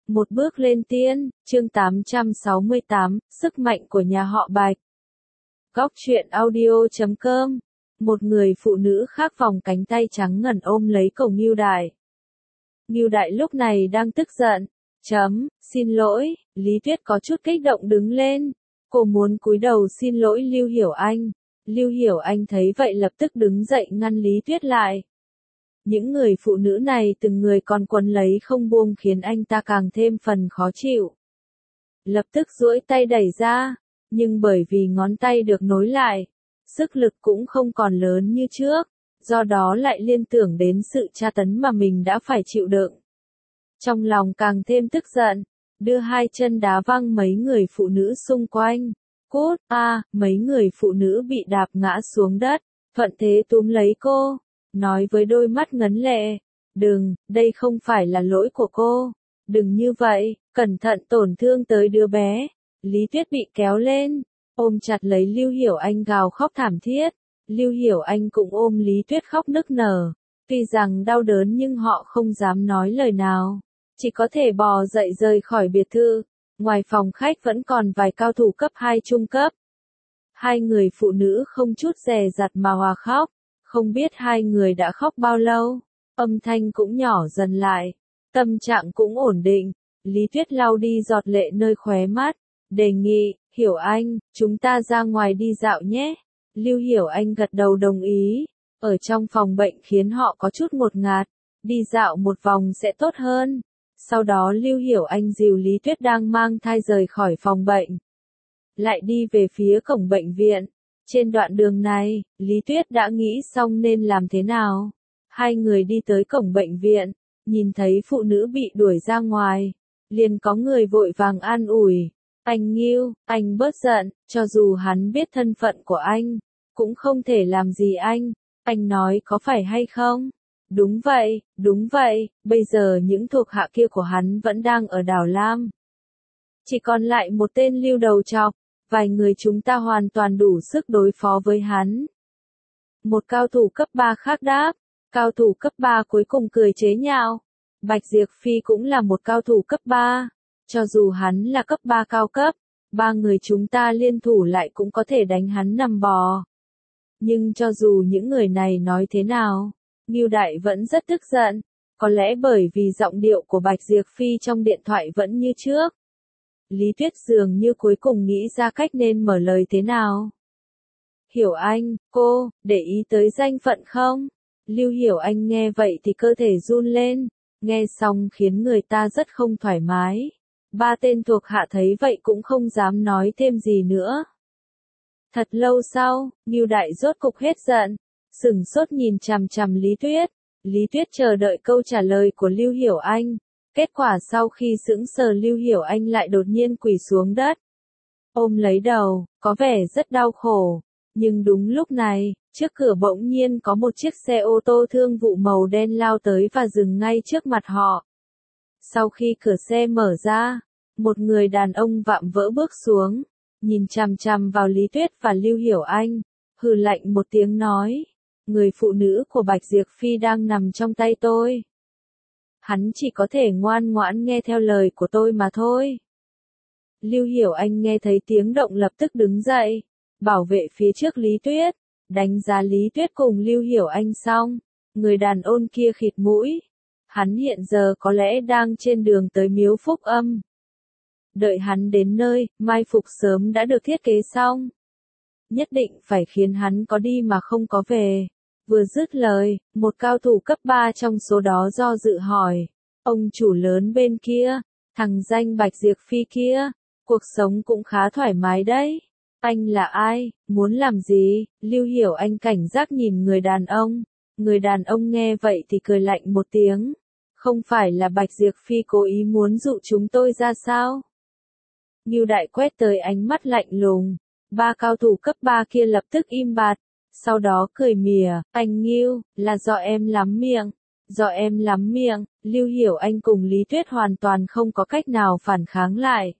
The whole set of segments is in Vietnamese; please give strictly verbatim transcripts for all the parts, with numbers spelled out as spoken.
Một bước lên tiên, chương tám trăm sáu mươi tám, sức mạnh của nhà họ Bạch. Góc truyện audio chấm com. Một người phụ nữ khác vòng cánh tay trắng ngần ôm lấy cổ Ngưu Đại. Ngưu Đại lúc này đang tức giận. Chấm, xin lỗi, Lý Tuyết có chút kích động đứng lên. Cô muốn cúi đầu xin lỗi Lưu Hiểu Anh. Lưu Hiểu Anh thấy vậy lập tức đứng dậy ngăn Lý Tuyết lại. Những người phụ nữ này từng người còn quấn lấy không buông khiến anh ta càng thêm phần khó chịu. Lập tức duỗi tay đẩy ra, nhưng bởi vì ngón tay được nối lại, sức lực cũng không còn lớn như trước, do đó lại liên tưởng đến sự tra tấn mà mình đã phải chịu đựng. Trong lòng càng thêm tức giận, đưa hai chân đá văng mấy người phụ nữ xung quanh. Cút, a, à, mấy người phụ nữ bị đạp ngã xuống đất, thuận thế túm lấy cô. Nói với đôi mắt ngấn lệ, đừng, đây không phải là lỗi của cô, đừng như vậy, cẩn thận tổn thương tới đứa bé. Lý Tuyết bị kéo lên, ôm chặt lấy Lưu Hiểu Anh gào khóc thảm thiết, Lưu Hiểu Anh cũng ôm Lý Tuyết khóc nức nở, tuy rằng đau đớn nhưng họ không dám nói lời nào, chỉ có thể bò dậy rời khỏi biệt thự, ngoài phòng khách vẫn còn vài cao thủ cấp hai trung cấp. Hai người phụ nữ không chút dè dặt mà hòa khóc. Không biết hai người đã khóc bao lâu, âm thanh cũng nhỏ dần lại, tâm trạng cũng ổn định. Lý Tuyết lau đi giọt lệ nơi khóe mắt, đề nghị, Hiểu Anh, chúng ta ra ngoài đi dạo nhé. Lưu Hiểu Anh gật đầu đồng ý, ở trong phòng bệnh khiến họ có chút ngột ngạt, đi dạo một vòng sẽ tốt hơn. Sau đó Lưu Hiểu Anh dìu Lý Tuyết đang mang thai rời khỏi phòng bệnh, lại đi về phía cổng bệnh viện. Trên đoạn đường này, Lý Tuyết đã nghĩ xong nên làm thế nào. Hai người đi tới cổng bệnh viện, nhìn thấy phụ nữ bị đuổi ra ngoài, liền có người vội vàng an ủi. Anh Ngưu, anh bớt giận, cho dù hắn biết thân phận của anh, cũng không thể làm gì anh. Anh nói có phải hay không? Đúng vậy, đúng vậy, bây giờ những thuộc hạ kia của hắn vẫn đang ở đảo Lam. Chỉ còn lại một tên Lưu đầu trọc. Vài người chúng ta hoàn toàn đủ sức đối phó với hắn. Một cao thủ cấp ba khác đáp, cao thủ cấp ba cuối cùng cười chế nhạo. Bạch Diệp Phi cũng là một cao thủ cấp ba, cho dù hắn là cấp ba cao cấp, ba người chúng ta liên thủ lại cũng có thể đánh hắn nằm bò. Nhưng cho dù những người này nói thế nào, Ngưu Đại vẫn rất tức giận, có lẽ bởi vì giọng điệu của Bạch Diệp Phi trong điện thoại vẫn như trước. Lý Tuyết dường như cuối cùng nghĩ ra cách nên mở lời thế nào. Hiểu Anh, cô, để ý tới danh phận không? Lưu Hiểu Anh nghe vậy thì cơ thể run lên, nghe xong khiến người ta rất không thoải mái. Ba tên thuộc hạ thấy vậy cũng không dám nói thêm gì nữa. Thật lâu sau, Ngưu Đại rốt cục hết giận, sửng sốt nhìn chằm chằm Lý Tuyết. Lý Tuyết chờ đợi câu trả lời của Lưu Hiểu Anh. Kết quả sau khi sững sờ Lưu Hiểu Anh lại đột nhiên quỳ xuống đất. Ôm lấy đầu, có vẻ rất đau khổ. Nhưng đúng lúc này, trước cửa bỗng nhiên có một chiếc xe ô tô thương vụ màu đen lao tới và dừng ngay trước mặt họ. Sau khi cửa xe mở ra, một người đàn ông vạm vỡ bước xuống, nhìn chằm chằm vào Lý Tuyết và Lưu Hiểu Anh, hừ lạnh một tiếng nói, người phụ nữ của Bạch Diệp Phi đang nằm trong tay tôi. Hắn chỉ có thể ngoan ngoãn nghe theo lời của tôi mà thôi. Lưu Hiểu Anh nghe thấy tiếng động lập tức đứng dậy, bảo vệ phía trước Lý Tuyết, đánh giá Lý Tuyết cùng Lưu Hiểu Anh xong, người đàn ông kia khịt mũi. Hắn hiện giờ có lẽ đang trên đường tới Miếu Phúc Âm. Đợi hắn đến nơi, mai phục sớm đã được thiết kế xong. Nhất định phải khiến hắn có đi mà không có về. Vừa dứt lời, một cao thủ cấp ba trong số đó do dự hỏi, ông chủ lớn bên kia, thằng danh Bạch Diệp Phi kia, cuộc sống cũng khá thoải mái đấy. Anh là ai, muốn làm gì? Lưu Hiểu Anh cảnh giác nhìn người đàn ông. Người đàn ông nghe vậy thì cười lạnh một tiếng. Không phải là Bạch Diệp Phi cố ý muốn dụ chúng tôi ra sao? Ngưu Đại quét tới ánh mắt lạnh lùng. Ba cao thủ cấp ba kia lập tức im bặt. Sau đó cười mỉa, anh Ngưu, là do em lắm miệng, do em lắm miệng. Lưu Hiểu Anh cùng Lý Tuyết hoàn toàn không có cách nào phản kháng lại.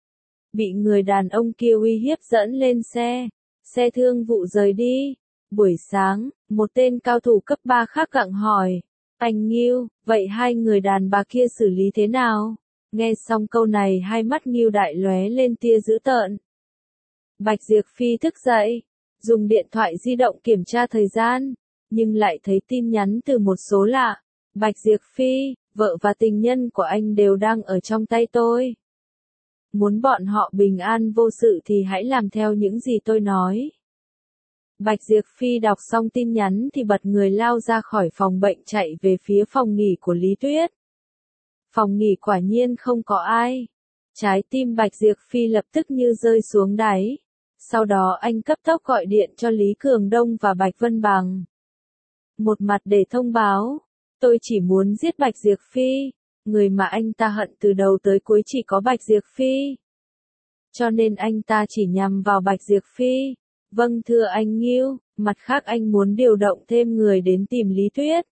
Bị người đàn ông kia uy hiếp dẫn lên xe, xe thương vụ rời đi. Buổi sáng, một tên cao thủ cấp ba khác gặng hỏi, anh Ngưu, vậy hai người đàn bà kia xử lý thế nào? Nghe xong câu này hai mắt Ngưu Đại lóe lên tia dữ tợn. Bạch Diệp Phi thức dậy, dùng điện thoại di động kiểm tra thời gian, nhưng lại thấy tin nhắn từ một số lạ. Bạch Diệp Phi, vợ và tình nhân của anh đều đang ở trong tay tôi. Muốn bọn họ bình an vô sự thì hãy làm theo những gì tôi nói. Bạch Diệp Phi đọc xong tin nhắn thì bật người lao ra khỏi phòng bệnh chạy về phía phòng nghỉ của Lý Tuyết. Phòng nghỉ quả nhiên không có ai. Trái tim Bạch Diệp Phi lập tức như rơi xuống đáy. Sau đó anh cấp tốc gọi điện cho Lý Cường Đông và Bạch Vân Bằng. Một mặt để thông báo, tôi chỉ muốn giết Bạch Diệp Phi, người mà anh ta hận từ đầu tới cuối chỉ có Bạch Diệp Phi. Cho nên anh ta chỉ nhằm vào Bạch Diệp Phi. Vâng thưa anh Ngưu, mặt khác anh muốn điều động thêm người đến tìm Lý Tuyết.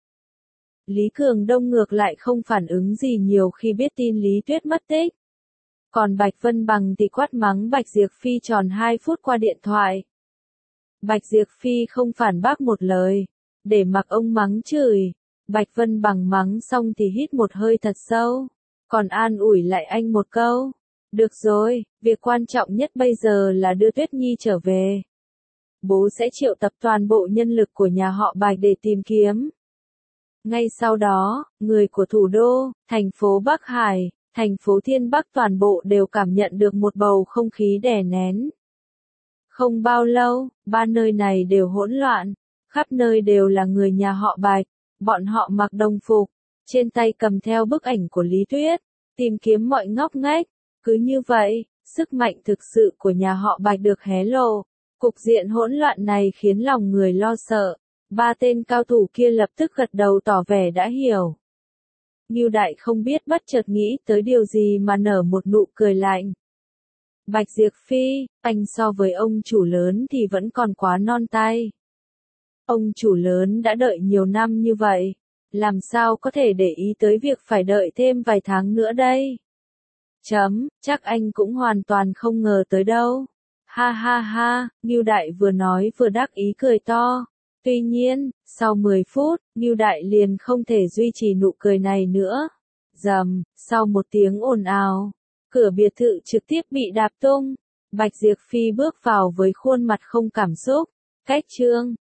Lý Cường Đông ngược lại không phản ứng gì nhiều khi biết tin Lý Tuyết mất tích. Còn Bạch Vân Bằng thì quát mắng Bạch Diệp Phi tròn hai phút qua điện thoại. Bạch Diệp Phi không phản bác một lời, để mặc ông mắng chửi. Bạch Vân Bằng mắng xong thì hít một hơi thật sâu, còn an ủi lại anh một câu. Được rồi, việc quan trọng nhất bây giờ là đưa Tuyết Nhi trở về. Bố sẽ triệu tập toàn bộ nhân lực của nhà họ Bạch để tìm kiếm. Ngay sau đó, người của thủ đô, thành phố Bắc Hải, thành phố Thiên Bắc toàn bộ đều cảm nhận được một bầu không khí đè nén. Không bao lâu, ba nơi này đều hỗn loạn, khắp nơi đều là người nhà họ Bạch, bọn họ mặc đồng phục, trên tay cầm theo bức ảnh của Lý Tuyết, tìm kiếm mọi ngóc ngách. Cứ như vậy, sức mạnh thực sự của nhà họ Bạch được hé lộ. Cục diện hỗn loạn này khiến lòng người lo sợ. Ba tên cao thủ kia lập tức gật đầu tỏ vẻ đã hiểu. Ngưu Đại không biết bất chợt nghĩ tới điều gì mà nở một nụ cười lạnh. Bạch Diệp Phi, anh so với ông chủ lớn thì vẫn còn quá non tay. Ông chủ lớn đã đợi nhiều năm như vậy, làm sao có thể để ý tới việc phải đợi thêm vài tháng nữa đây? Chấm, chắc anh cũng hoàn toàn không ngờ tới đâu. Ha ha ha, Ngưu Đại vừa nói vừa đắc ý cười to. Tuy nhiên, sau mười phút, Ngưu Đại liền không thể duy trì nụ cười này nữa. Rầm, sau một tiếng ồn ào, cửa biệt thự trực tiếp bị đạp tung. Bạch Diệp Phi bước vào với khuôn mặt không cảm xúc. Cách chương